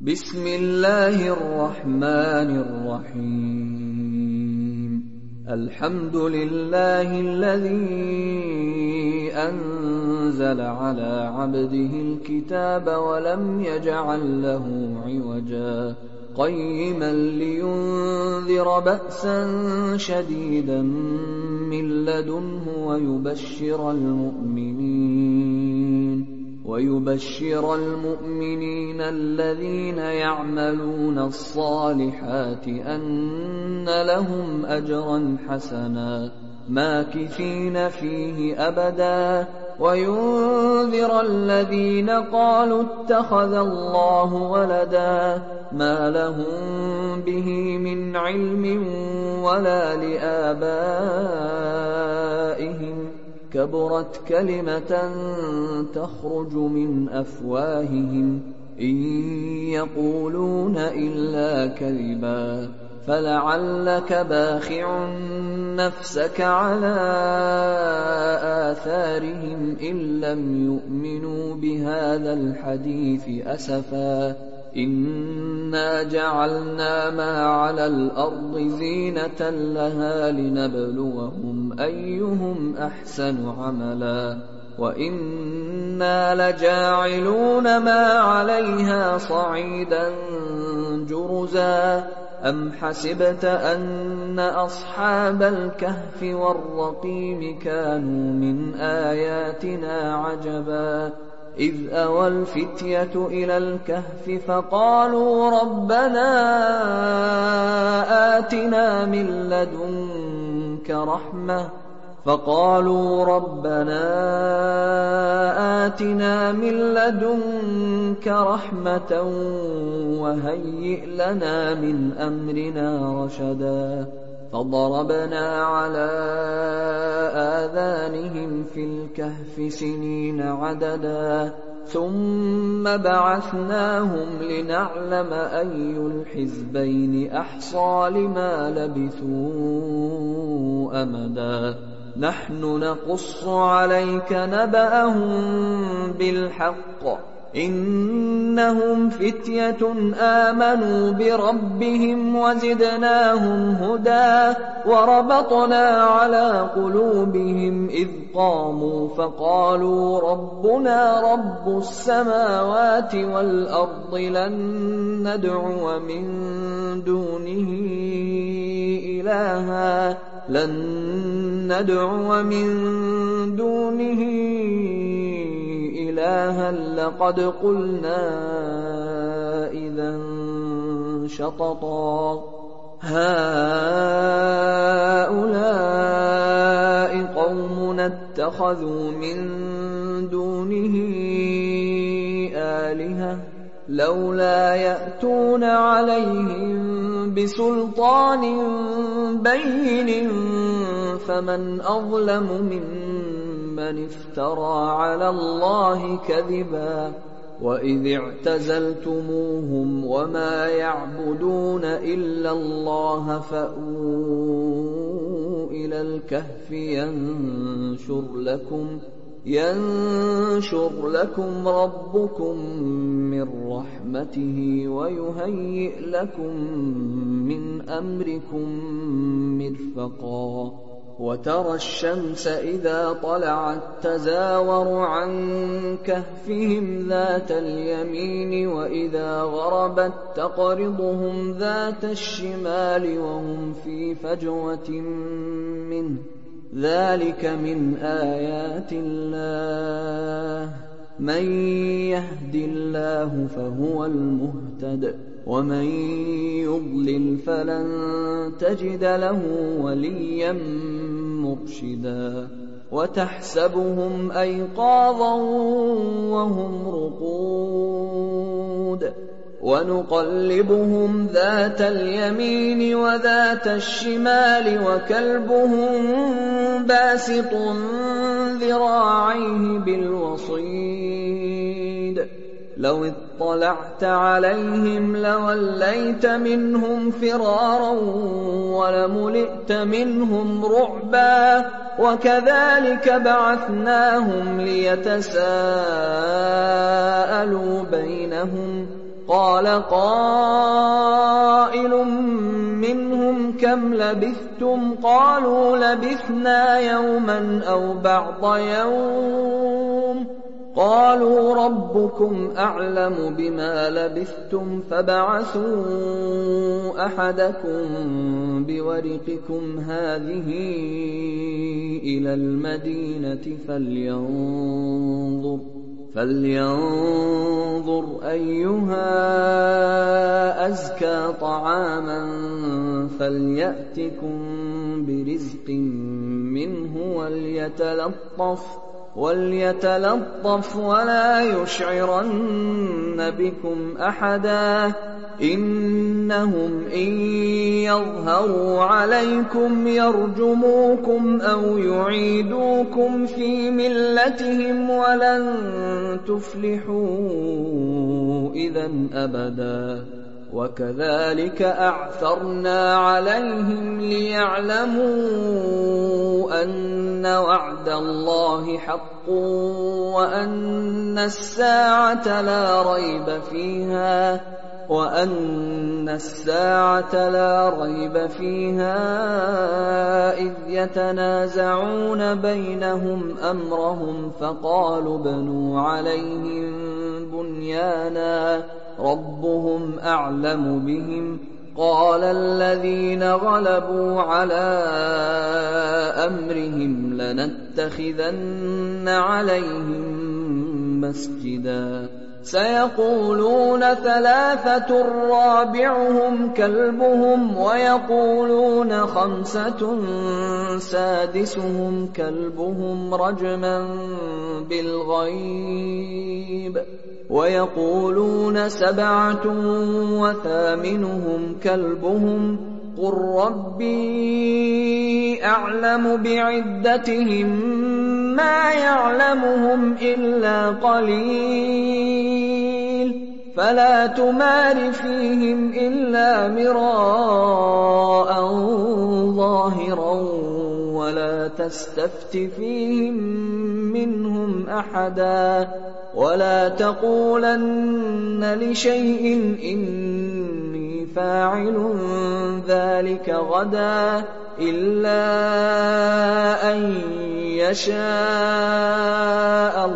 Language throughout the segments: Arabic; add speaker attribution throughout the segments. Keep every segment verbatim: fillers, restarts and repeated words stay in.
Speaker 1: بسم الله الرحمن الرحيم الحمد لله الذي أنزل على عبده الكتاب ولم يجعل له عوجا قيما لينذر بأسا شديدا من لدنه ويبشر المؤمنين ويبشر المؤمنين الذين يعملون الصالحات أن لهم أجرا حسنا ماكثين فيه أبدا وينذر الذين قالوا اتخذ الله ولدا ما لهم به من علم ولا لآبائهم كبرت كلمة تخرج من أفواههم إن يقولون إلا كذبا فلعلك باخع نفسك على آثارهم إن لم يؤمنوا بهذا الحديث أسفا إنا جعلنا ما على الأرض زينة لها لنبلوهم أيهم أحسن عملا وإنا لجاعلون ما عليها صعيدا جرزا أم حسبت أن أصحاب الكهف والرقيم كانوا من آياتنا عجبا إذ أوى الفتية إلى الكهف فقالوا ربنا آتنا من لدنك رحمة فقالوا ربنا آتنا من لدنك رحمة وهيئ لنا من أمرنا رشدا فضربنا على آذانهم في الكهف سنين عددا ثم بعثناهم لنعلم أي الحزبين أحصى لما لبثوا أمدا نحن نقص عليك نبأهم بالحق إنهم فتية آمنوا بربهم وزدناهم هدى وربطنا على قلوبهم إذ قاموا فقالوا ربنا رب السماوات والأرض لن ندعو من دونه إلها لن ندعو من دونه إلها لقد قلنا إذا شططا هؤلاء قومنا اتخذوا من دونه آلهة لولا يأتون عليهم بسلطان بين فمن أظلم ممن افترى على الله كذبا وإذ اعتزلتموهم وما يعبدون إلا الله فأووا إلى الكهف ينشر لكم ينشر لكم ربكم من رحمته ويهيئ لكم من أمركم مرفقا وترى الشمس إذا طلعت تزاور عن كهفهم ذات اليمين وإذا غربت تقرضهم ذات الشمال وهم في فجوة منه ذلك من آيات الله من يهد الله فهو المهتد ومن يضلل فلن تجد له وليا مرشدا وتحسبهم أيقاظا وهم رقود ونقلبهم ذات اليمين وذات الشمال وكلبهم باسط ذراعيه بالوصيد لو اطلعت عليهم لوليت منهم فرارا ولملئت منهم رعبا وكذلك بعثناهم ليتساءلوا بينهم قال قائل منهم كم لبثتم قالوا لبثنا يوما أو بعض يوم قالوا ربكم أعلم بما لبثتم فابعثوا أحدكم بورقكم هذه إلى المدينة فلينظر فلينظر أيها أزكى طعاما فليأتكم برزق منه وليتلطف وليتلطف ولا يشعرن بكم أحدا إنهم إن يظهروا عليكم يرجموكم أو يعيدوكم في ملتهم ولن تفلحوا إذا أبدا وكذلك أعثرنا عليهم ليعلموا أن وعد الله حق وأن الساعة لا ريب فيها وأن الساعة لا ريب فيها إذ يتنازعون بينهم أمرهم فقالوا ابنوا عليهم بنيانا ربهم أعلم بهم قال الذين غلبوا على أمرهم لنتخذن عليهم مسجدا سيقولون ثلاثة رابعهم كلبهم ويقولون خمسة سادسهم كلبهم رجما بالغيب ويقولون سبعة وثامنهم كلبهم قل ربي أعلم بعدتهم ما يعلمهم إلا قليل فلا تمار فيهم إلا مراء ظاهرا ولا تستفت فيهم منهم أحدا ولا تقولن لشيء إني فاعل ذلك غدا إلا أن يشاء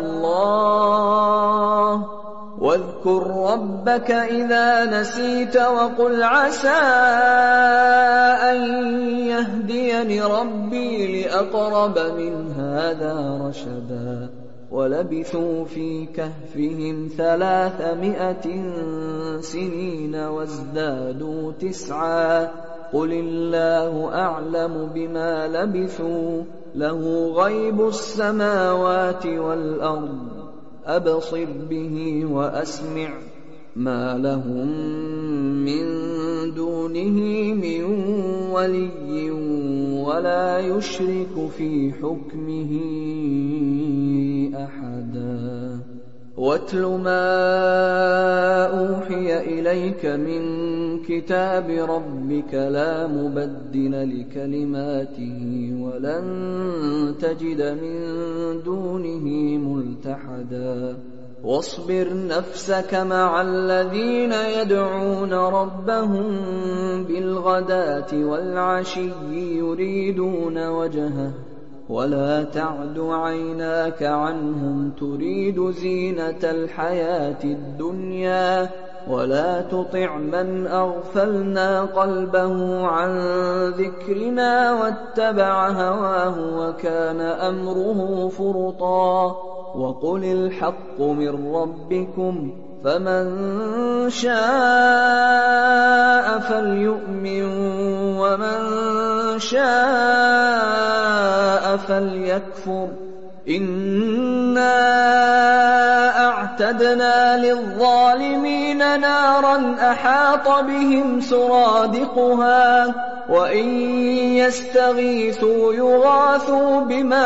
Speaker 1: الله واذكر ربك إذا نسيت وقل عسى أن يهديني ربي لأقرب من هذا رشدا ولبثوا في كهفهم ثلاثمائة سنين وازدادوا تسعا قل الله أعلم بما لبثوا له غيب السماوات والأرض أبصر به وأسمع ما لهم من دونه من ولي ولا يشرك في حكمه أحدا واتل ما أوحي إليك من كتاب ربك لا مبدل لكلماته ولن تجد من دونه ملتحدا واصبر نفسك مع الذين يدعون ربهم بالغداة والعشي يريدون وجهه ولا تعد عيناك عنهم تريد زينة الحياة الدنيا ولا تطع من أغفلنا قلبه عن ذكرنا واتبع هواه وكان أمره فرطا وقل الحق من ربكم فمن شاء فليؤمن ومن شاء فليكفر إنا أعتدنا للظالمين نارا أحاط بهم سرادقها وإن يستغيثوا يغاثوا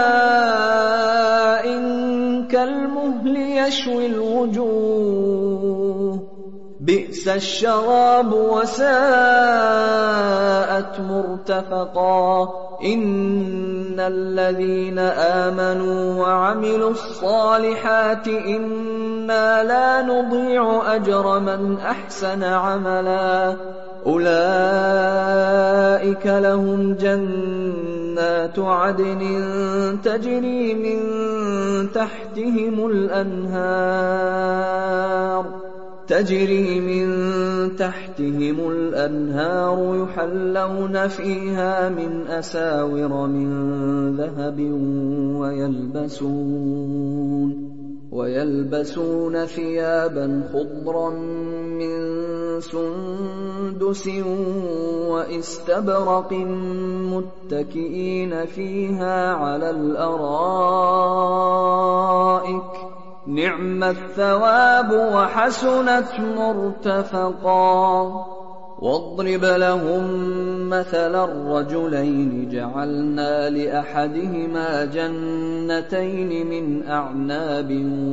Speaker 1: بماء كالمهل يشوي الوجوه بئس الشراب وساءت مرتفقا إن الذين آمنوا وعملوا الصالحات إن إِنَّا لَا نُضِيعُ أَجْرَ مَنْ أَحْسَنَ عَمَلًا أُولَئِكَ لَهُمْ جَنَّاتُ عَدْنٍ تَجْرِي مِن تَحْتِهِمُ الْأَنْهَارُ تجري من تحتهم الأنهار يحلون فيها من أساور من ذهب ويلبسون ويلبسون ثيابا خضرا من سندس واستبرق متكئين فيها على الأرائك نعم الثواب وحسنت مرتفقا واضرب لهم مثلا الرجلين جعلنا لأحدهما جنتين من أعناب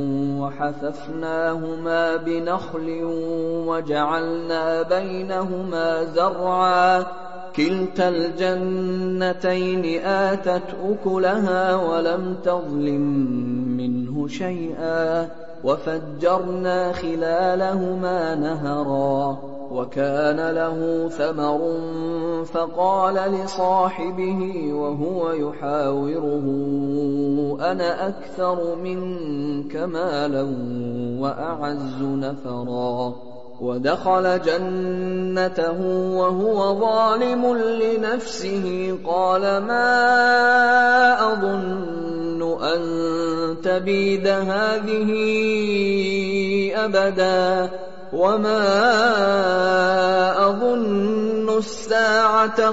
Speaker 1: وحففناهما بنخل وجعلنا بينهما زرعا كلتا الجنتين آتت أكلها ولم تظلم منه شيئا وفجرنا خلالهما نهرا وكان له ثمر فقال لصاحبه وهو يحاوره أنا أكثر منك مالا وأعز نفرا ودخل جنته وهو ظالم لنفسه قال ما أظن أن تبيد هذه أبدا وما أظن الساعة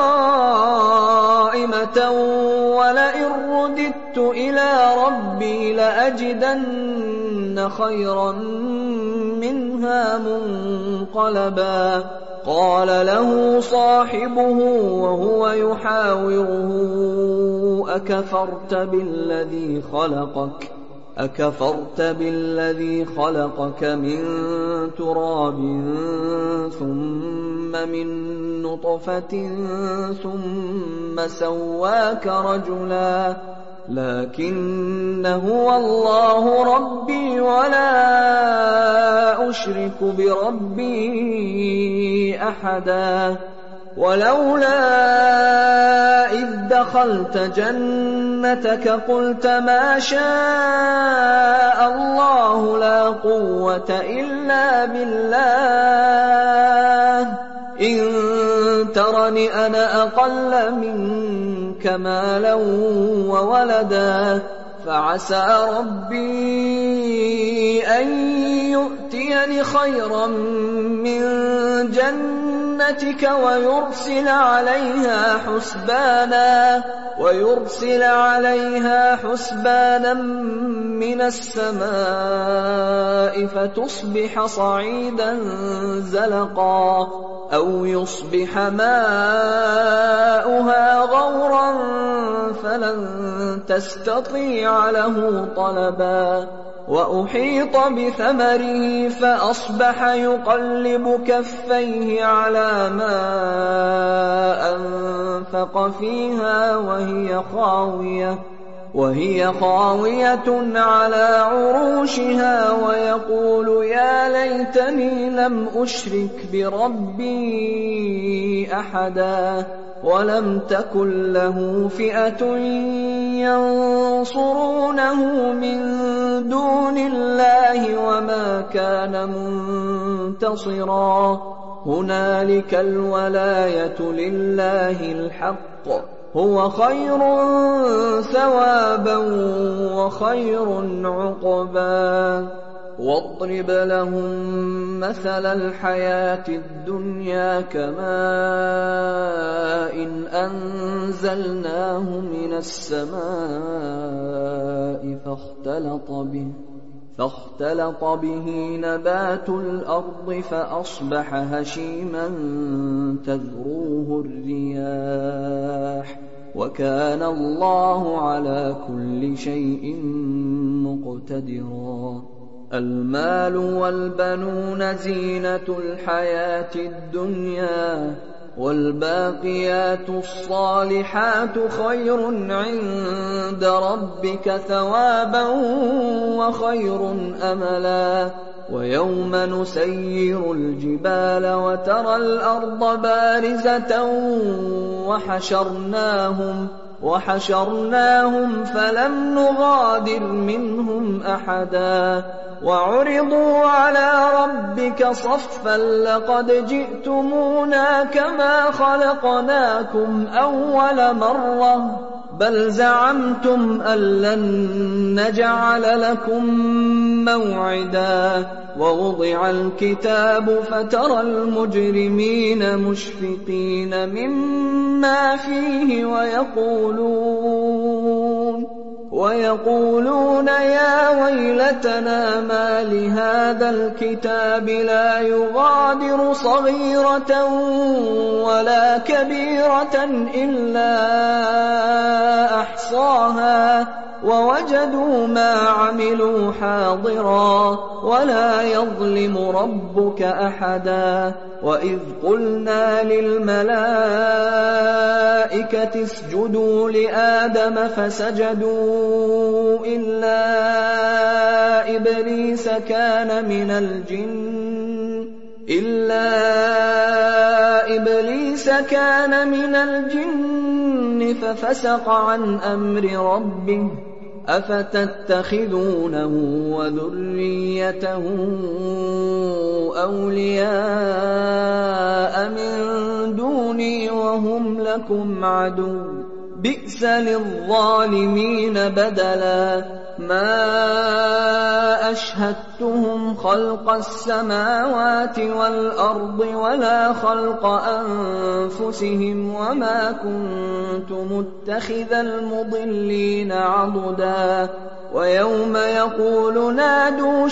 Speaker 1: قائمة ولئن رددت إلى ربي لأجدن خيرا منها منقلبا قال له صاحبه وهو يحاوره أكفرت بالذي خلقك أكفرت بالذي خلقك من تراب ثم من نطفة ثم سواك رجلا لكن هو الله ربي ولا أشرك بربي أحدا ولولا إذ دخلت جنتك قلت ما شاء الله لا قوة إلا بالله إن ترني أنا أقل منك مالا وولدا فعسى ربي أن يؤتيني خيرا من جنتك ويرسل عليها حسبانا ويرسل عليها حسبانا من السماء فتصبح صعيدا زلقا أو يصبح ماؤها غورا فلن تستطيع له طلبا وأحيط بثمره فأصبح يقلب كفيه على ما أنفق فيها وهي خاوية وهي خاوية على عروشها ويقول يا ليتني لم أشرك بربي أحدا ولم تكن له فئة ينصرونه من دون الله وما كان منتصرا هنالك الولاية لله الحق هو خير ثوابا وخير عقبا واضرب لهم مثل الحياة الدنيا كماء إن أنزلناه من السماء فاختلط به فاختلط به نبات الأرض فأصبح هشيما تذروه الرياح وكان الله على كل شيء مقتدرا المال والبنون زينة الحياة الدنيا وَالْبَاقِيَاتُ الصَّالِحَاتُ خَيْرٌ عِندَ رَبِّكَ ثَوَابًا وَخَيْرٌ أَمَلًا وَيَوْمَ نُسَيِّرُ الْجِبَالَ وَتَرَى الْأَرْضَ بَارِزَةً وَحَشَرْنَاهُمْ وَحَشَرْنَاهُمْ فَلَمْ نُغَادِرْ مِنْهُمْ أَحَدًا وَعُرِضُوا عَلَىٰ رَبِّكَ صَفًّا لَّقَدْ جِئْتُمُونَا كَمَا خَلَقْنَاكُمْ أَوَّلَ مَرَّةٍ بَلْ زَعَمْتُمْ أَن لَّن نَّجْعَلَ لَكُم مَّوْعِدًا وَوُضِعَ الْكِتَابُ فَتَرَى الْمُجْرِمِينَ مُشْفِقِينَ مِمَّا فِيهِ وَيَقُولُونَ وَيَقُولُونَ يَا وَيْلَتَنَا مَالِ هَٰذَا الْكِتَابِ لَا يُغَادِرُ صَغِيرَةً وَلَا كَبِيرَةً إِلَّا أَحْصَاهَا وَوَجَدُوا مَا عَمِلُوا حَاضِرًا وَلَا يَظْلِمُ رَبُّكَ أَحَدًا وَإِذْ قُلْنَا لِلْمَلَائِكَةِ اسْجُدُوا لِآدَمَ فَسَجَدُوا إِلَّا إِبْلِيسَ كَانَ مِنَ الْجِنِّ إِلَّا إِبْلِيسَ كَانَ مِنَ الْجِنِّ فَفَسَقَ عَنْ أَمْرِ رَبِّهِ أَفَتَتَّخِذُونَهُ وَذُرِّيَّتَهُ أَوْلِيَاءَ مِن دُونِي وَهُمْ لَكُمْ عَدُوٌّ ۚ بِئْسَ لِلظَّالِمِينَ بَدَلًا مَا أَشْهَدتُّهُمْ خَلْقَ السَّمَاوَاتِ وَالْأَرْضِ وَلَا خَلْقَ أَنفُسِهِمْ وَمَا كُنتُ مُتَّخِذَ الْمُضِلِّينَ عَضُدًا وَيَوْمَ يَقُولُ نَادُوا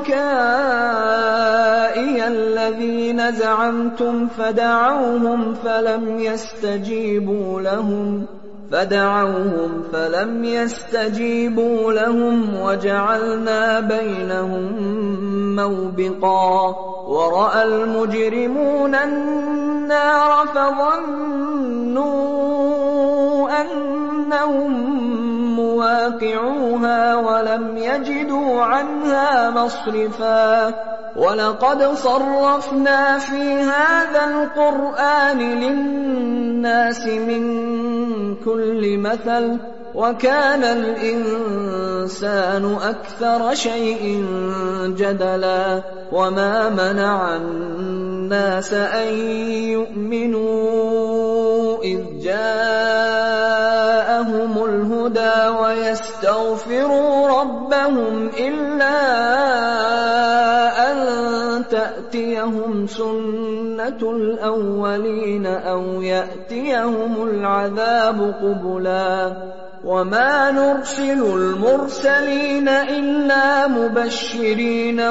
Speaker 1: شُرَكَائِيَ الَّذِينَ زَعَمْتُمْ فَدَعَوْهُمْ فَلَمْ يَسْتَجِيبُوا لَهُمْ فدعوهم فلم يستجيبوا لهم وجعلنا بينهم موبقا ورأى المجرمون النار فظنوا أنهم مواقعوها ولم يجدوا عنها مصرفا وَلَقَدْ صَرَّفْنَا فِي هَٰذَا الْقُرْآنِ لِلنَّاسِ مِن كُلِّ مَثَلٍ وَكَانَ الْإِنسَانُ أَكْثَرَ شَيْءٍ جَدَلًا وَمَا مَنَعَ النَّاسَ أَن يُؤْمِنُوا إِذْ جَاءَهُمُ الْهُدَىٰ وَيَسْتَغْفِرُوا رَبَّهُمْ إِلَّا أَن تَأْتِيَهُمْ سُنَّةُ الْأَوَّلِينَ أَوْ يَأْتِيَهُمُ الْعَذَابُ قُبُلًا وَمَا نُرْسِلُ الْمُرْسَلِينَ إِلَّا مُبَشِّرِينَ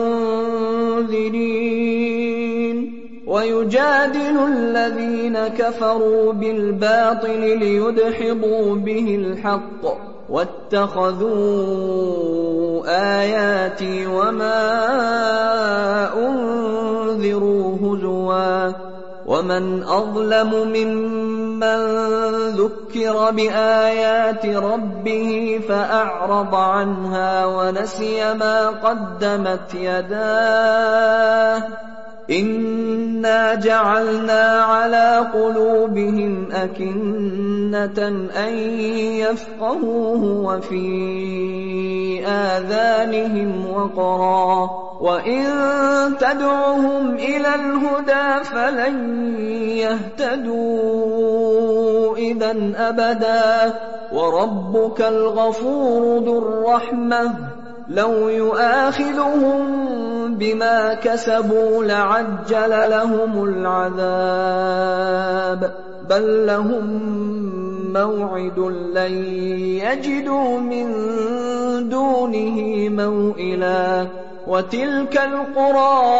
Speaker 1: وَمُنذِرِينَ وَيُجَادِلُ الَّذِينَ كَفَرُوا بِالْبَاطِلِ لِيُدْحِضُوا بِهِ الْحَقَّ وَاتَّخَذُوا آيَاتِي وَمَا أُنذِرُوا هُزُوًا وَمَنْ أَظْلَمُ مِمَّن ذُكِّرَ بِآيَاتِ رَبِّهِ فَأَعْرَضَ عَنْهَا وَنَسِيَ مَا قَدَّمَتْ يَدَاهُ إِنَّا جَعَلْنَا عَلَىٰ قُلُوبِهِمْ أَكِنَّةً أَن يَفْقَهُوهُ وَفِي آذَانِهِمْ وَقْرًا وَإِن تَدْعُهُمْ إِلَى الْهُدَىٰ فَلَن يَهْتَدُوا إِذًا أَبَدًا وَرَبُّكَ الْغَفُورُ ذُو الرَّحْمَةِ لَوْ يُؤَاخِذُهُم بِمَا كَسَبُوا لَعَجَّلَ لَهُمُ الْعَذَابَ بَل لَّهُم مَّوْعِدٌ لَّن يَجِدُوا مِن دُونِهِ مَوْئِلًا وَتِلْكَ الْقُرَىٰ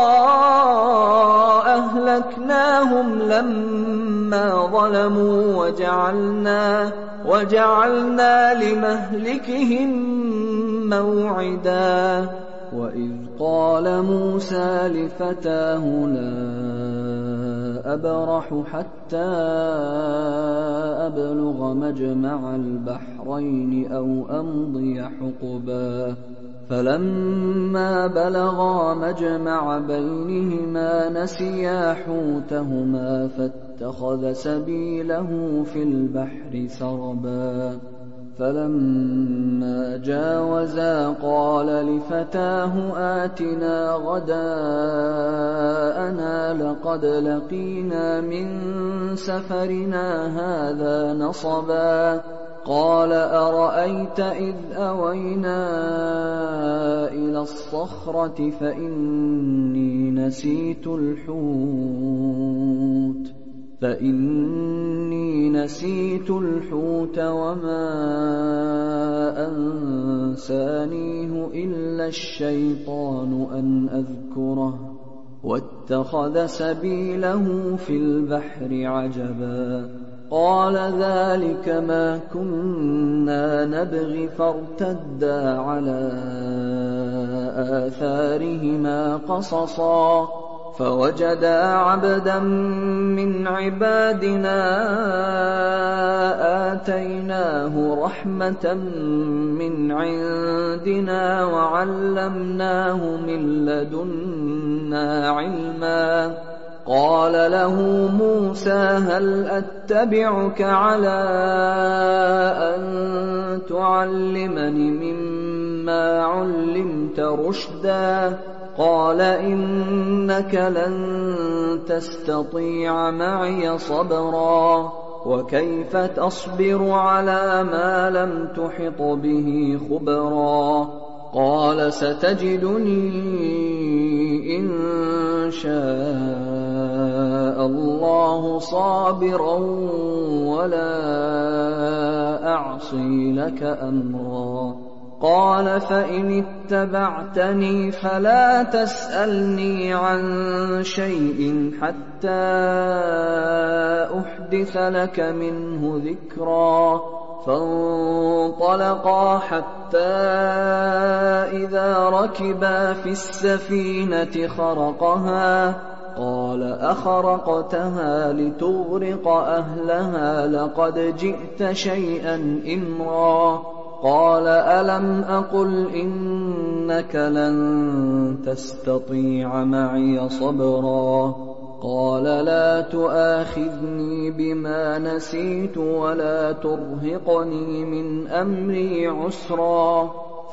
Speaker 1: أَهْلَكْنَاهُمْ لَمَّا ظَلَمُوا وَجَعَلْنَا وَجَعَلْنَا لِمَهْلِكِهِم مَّوْعِدًا وَإِذْ قَالَ مُوسَىٰ لِفَتَاهُ لَا أبرح حتى أبلغ مجمع البحرين أو أمضي حقبا فلما بلغا مجمع بينهما نسيا حوتهما فاتخذ سبيله في البحر سربا فلما جاوزا قال لفتاه آتنا غداءنا لقد لقينا من سفرنا هذا نصبا قال أرأيت إذ أوينا إلى الصخرة فإني نسيت الحوت فإني نسيت الحوت وما أنسانيه إلا الشيطان أن أذكره واتخذ سبيله في البحر عجبا قال ذلك ما كنا نبغي فارتدا على آثارهما قصصا فوجدا عبدا من عبادنا آتيناه رحمة من عندنا وعلمناه من لدنا علما قال له موسى هل أتبعك على أن تعلمني مما علمت رشدا قال إنك لن تستطيع معي صبرا وكيف تصبر على ما لم تحط به خبرا قال ستجدني إن شاء الله صابرا ولا أعصي لك أمرا قال فإن اتبعتني فلا تسألني عن شيء حتى أحدث لك منه ذكرا فانطلقا حتى إذا ركبا في السفينة خرقها قال أخرقتها لتغرق أهلها لقد جئت شيئا إمرا قال ألم أقل إنك لن تستطيع معي صبرا قال لا تؤاخذني بما نسيت ولا ترهقني من أمري عسرا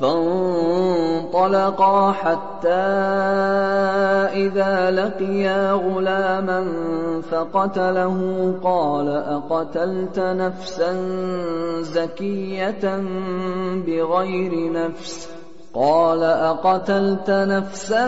Speaker 1: فانطلقا حتى إذا لقيا غلاما فقتله قال أقتلت نفسا زكية بغير نفس قال أقتلت نفسا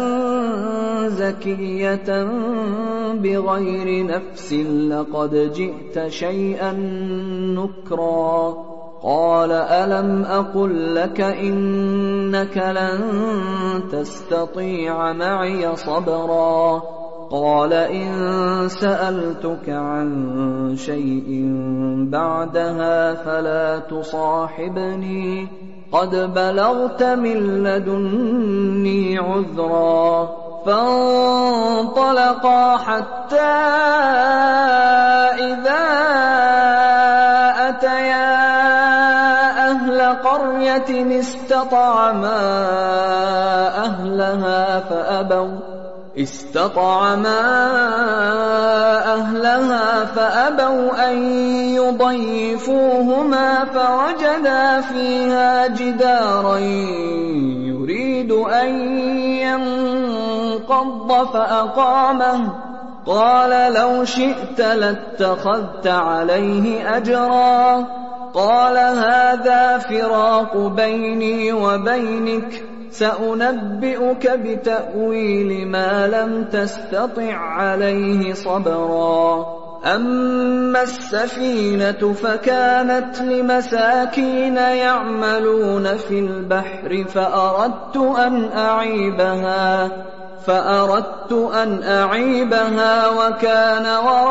Speaker 1: زكية بغير نفس لقد جئت شيئا نكرا قال ألم أقل لك إنك لن تستطيع معي صبرا قال إن سألتك عن شيء بعدها فلا تصاحبني قد بلغت من لدني عذرا فانطلقا حتى إذا أتيا أهل قرية استطعما أهلها فأبوا استطعما أهلها فأبوا أن يضيفوهما فوجدا فيها جدارا يريد أن ينقض فأقامه قال لو شئت لاتخذت عليه أجرا قال هذا فراق بيني وبينك سأنبئك بتأويل ما لم تستطع عليه صبرا أما السفينة فكانت لمساكين يعملون في البحر فأردت أن أعيبها فأردت أن أعيبها وكان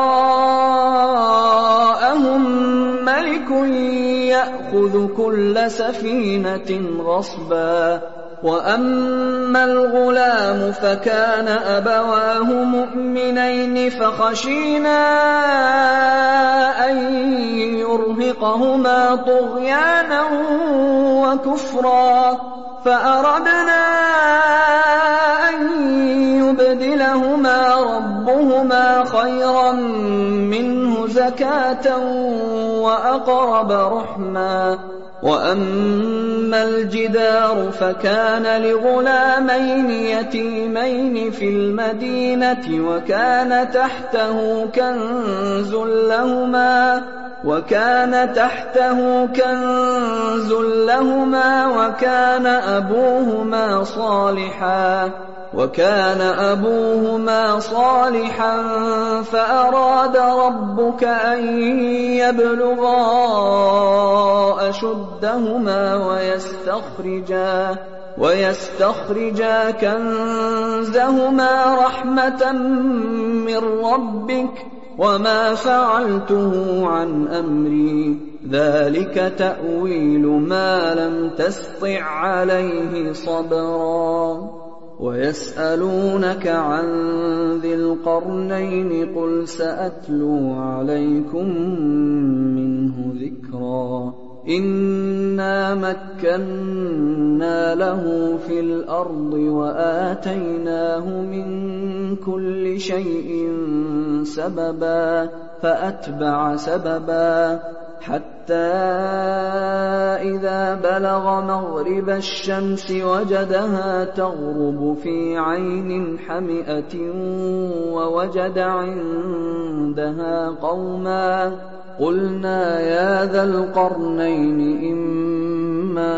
Speaker 1: وراءهم ملك يأخذ كل سفينة غصبا وَأَمَّا الْغُلَامُ فَكَانَ أَبَوَاهُ مُؤْمِنَيْنِ فَخَشِينَا أَن يُرْهِقَهُمَا طُغْيَانًا وَكُفْرًا فَأَرَدْنَا أَن يُبْدِلَهُمَا رَبُّهُمَا خَيْرًا مِّنْهُ زَكَاةً وَأَقْرَبَ رُحْمًا وَأَمَّا الْجِدَارُ فَكَانَ لِغُلَامَيْنِ يَتِيمَيْنِ فِي الْمَدِينَةِ وَكَانَ تَحْتَهُ كَنزٌ لَّهُمَا وَكَانَ تَحْتَهُ كَنزٌ لَّهُمَا وَكَانَ أَبُوهُمَا صَالِحًا وَكَانَ أَبُوهُمَا صَالِحًا فَأَرَادَ رَبُّكَ أَن يَبْلُغَا أَشُدَّهُمَا وَيَسْتَخْرِجَا وَيَسْتَخْرِجَا كَنزَهُمَا رَحْمَةً مِّن رَّبِّكَ وَمَا فَعَلْتُهُ عَنْ أَمْرِي ذَلِكَ تَأْوِيلُ مَا لَمْ تَسْطِع عَّلَيْهِ صَبْرًا وَيَسْأَلُونَكَ عَن ذِي الْقَرْنَيْنِ قُلْ سَأَتْلُو عَلَيْكُم مِّنْهُ ذِكْرًا إِنَّا مَكَّنَّا لَهُ فِي الْأَرْضِ وَآتَيْنَاهُ مِن كُلِّ شَيْءٍ سَبَبًا فَأَتْبَعَ سَبَبًا حَتَّىٰ إِذَا بَلَغَ مَغْرِبَ الشَّمْسِ وَجَدَهَا تَغْرُبُ فِي عَيْنٍ حَمِئَةٍ وَوَجَدَ عِندَهَا قَوْمًا قُلْنَا يَا ذَا الْقَرْنَيْنِ إِمَّا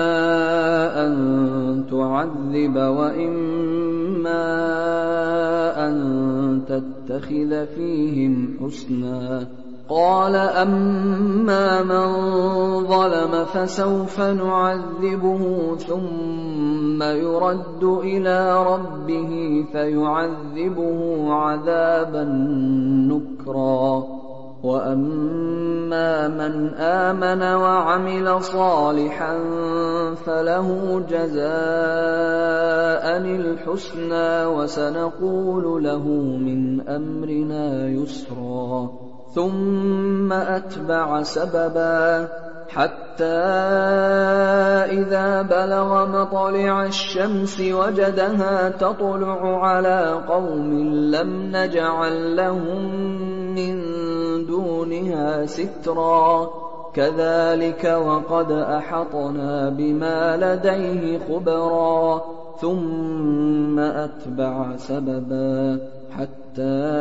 Speaker 1: أَن تُعَذِّبَ وَإِمَّا أَن تَتَّخِذَ فِيهِمْ حُسْنًا قَالَ أَمَّا مَن ظَلَمَ فَسَوْفَ نُعَذِّبُهُ ثُمَّ يُرَدُّ إِلَىٰ رَبِّهِ فَيُعَذِّبُهُ عَذَابًا نُّكْرًا وَأَمَّا مَنْ آمَنَ وَعَمِلَ صَالِحًا فَلَهُ جَزَاءً الْحُسْنَىٰ وَسَنَقُولُ لَهُ مِنْ أَمْرِنَا يُسْرًا ثُمَّ أَتْبَعَ سَبَبًا حَتَّىٰ إِذَا بَلَغَ مَطْلِعَ الشَّمْسِ وَجَدَهَا تَطْلُعُ عَلَىٰ قَوْمٍ لَّمْ نَجْعَل لَّهُم مِّن دُونِهَا سِتْرًا كَذَٰلِكَ وَقَدْ أَحَطْنَا بِمَا لَدَيْهِ خُبْرًا ثُمَّ أَتْبَعَ سَبَبًا حَتَّىٰ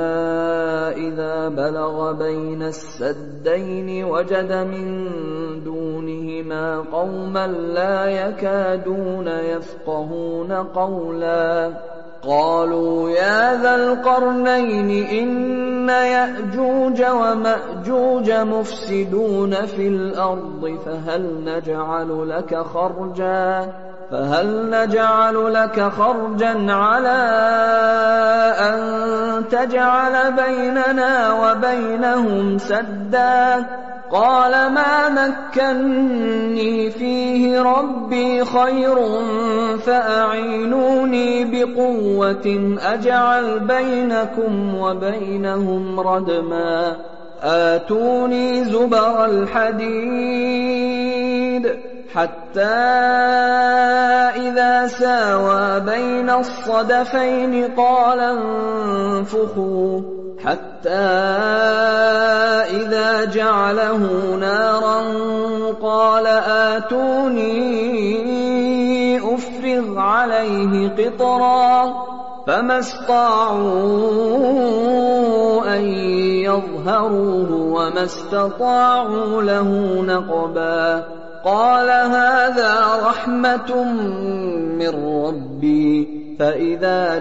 Speaker 1: إِذَا بَلَغَ بَيْنَ السَّدَّيْنِ وَجَدَ مِن دُونِهِمَا قَوْمًا لَّا يَكَادُونَ يَفْقَهُونَ قَوْلًا قَالُوا يَا ذَا الْقَرْنَيْنِ إِنَّ يَأْجُوجَ وَمَأْجُوجَ مُفْسِدُونَ فِي الْأَرْضِ فَهَلْ نَجْعَلُ لَكَ خَرْجًا فهل نجعل لك خرجا على أن تجعل بيننا وبينهم سدا قال ما مكني فيه ربي خير فأعينوني بقوة أجعل بينكم وبينهم ردما آتوني زبر الحديد حتى إذا ساوى بين الصدفين قال انفخوا حتى إذا جعله نارا قال آتوني أفرغ عليه قطرا فما استطاعوا أن يظهروه وما استطاعوا له نقبا قال هذا رحمة من ربي فإذا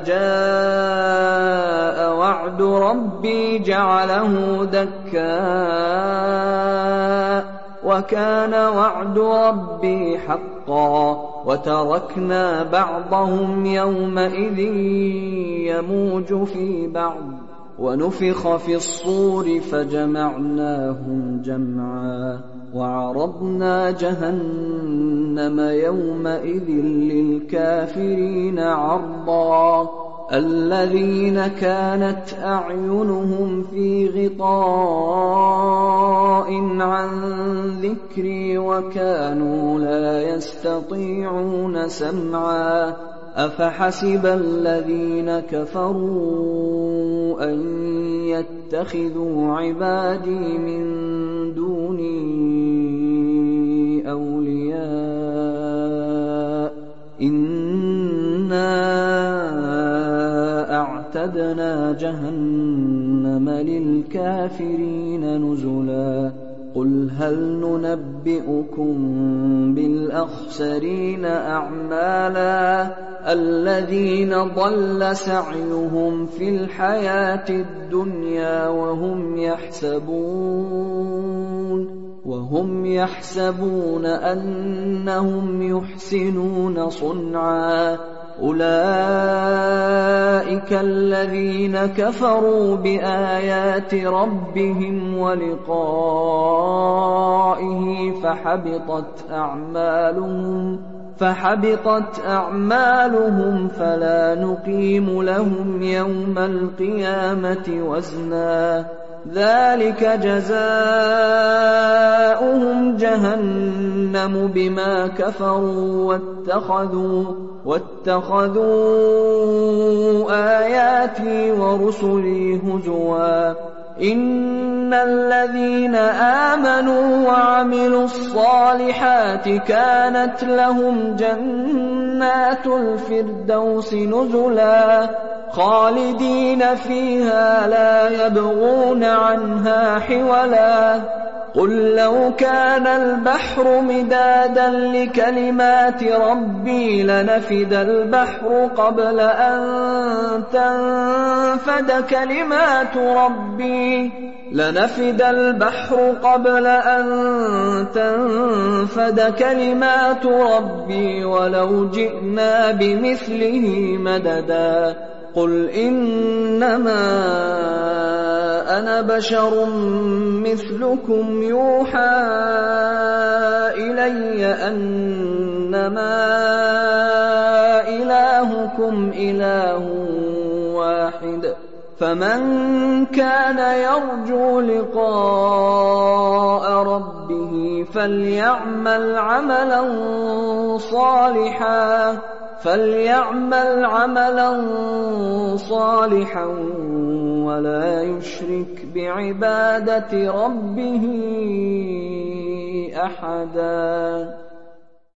Speaker 1: جاء وعد ربي جعله دكا وكان وعد ربي حقا وتركنا بعضهم يومئذ يموج في بعض ونفخ في الصور فجمعناهم جمعا وعرضنا جهنم يومئذ للكافرين عرضا الذين كانت أعينهم في غطاء عن ذكري وكانوا لا يستطيعون سمعا أفحسب الذين كفروا أن يتخذوا عبادي من دوني أولياء إنا أعتدنا جهنم للكافرين نزلا قل هل ننبئكم بالأخسرين أعمالا الذين ضل سعيهم في الحياة الدنيا وهم يحسبون وهم يحسبون أنهم يحسنون صنعا أولئك الذين كفروا بآيات ربهم ولقائه فحبطت أعمالهم فحبطت أعمالهم فلا نقيم لهم يوم القيامة وزنا ذلك جزاؤهم جهنم بما كفروا واتخذوا واتخذوا آياتي ورسلي هزوا إن الذين آمنوا وعملوا الصالحات كانت لهم جنات الفردوس نزلا خالدين فيها لا يبغون عنها حولا قل لو كان البحر مدادا لكلمات ربي لنفد البحر قبل أن تنفد كلمات ربي لنفد البحر قبل أن تنفد كلمات ربي ولو جئنا بمثله مددا قل إنما أنا بشر مثلكم يوحى إلي أنما إلهكم إله واحد فمن كان يرجو لقاء ربه فليعمل عملا صالحا فليعمل عملا صالحا ولا يشرك بعبادة ربه أحدا.